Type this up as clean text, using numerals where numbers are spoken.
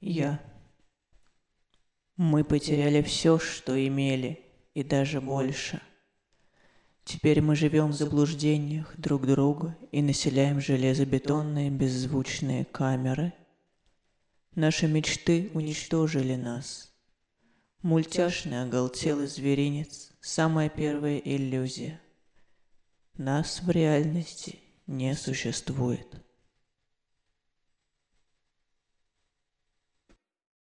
Я. Мы потеряли все, что имели, и даже больше. Теперь мы живем в заблуждениях друг друга и населяем железобетонные беззвучные камеры. Наши мечты уничтожили нас. Мультяшный оголтелый зверинец — самая первая иллюзия. Нас в реальности не существует.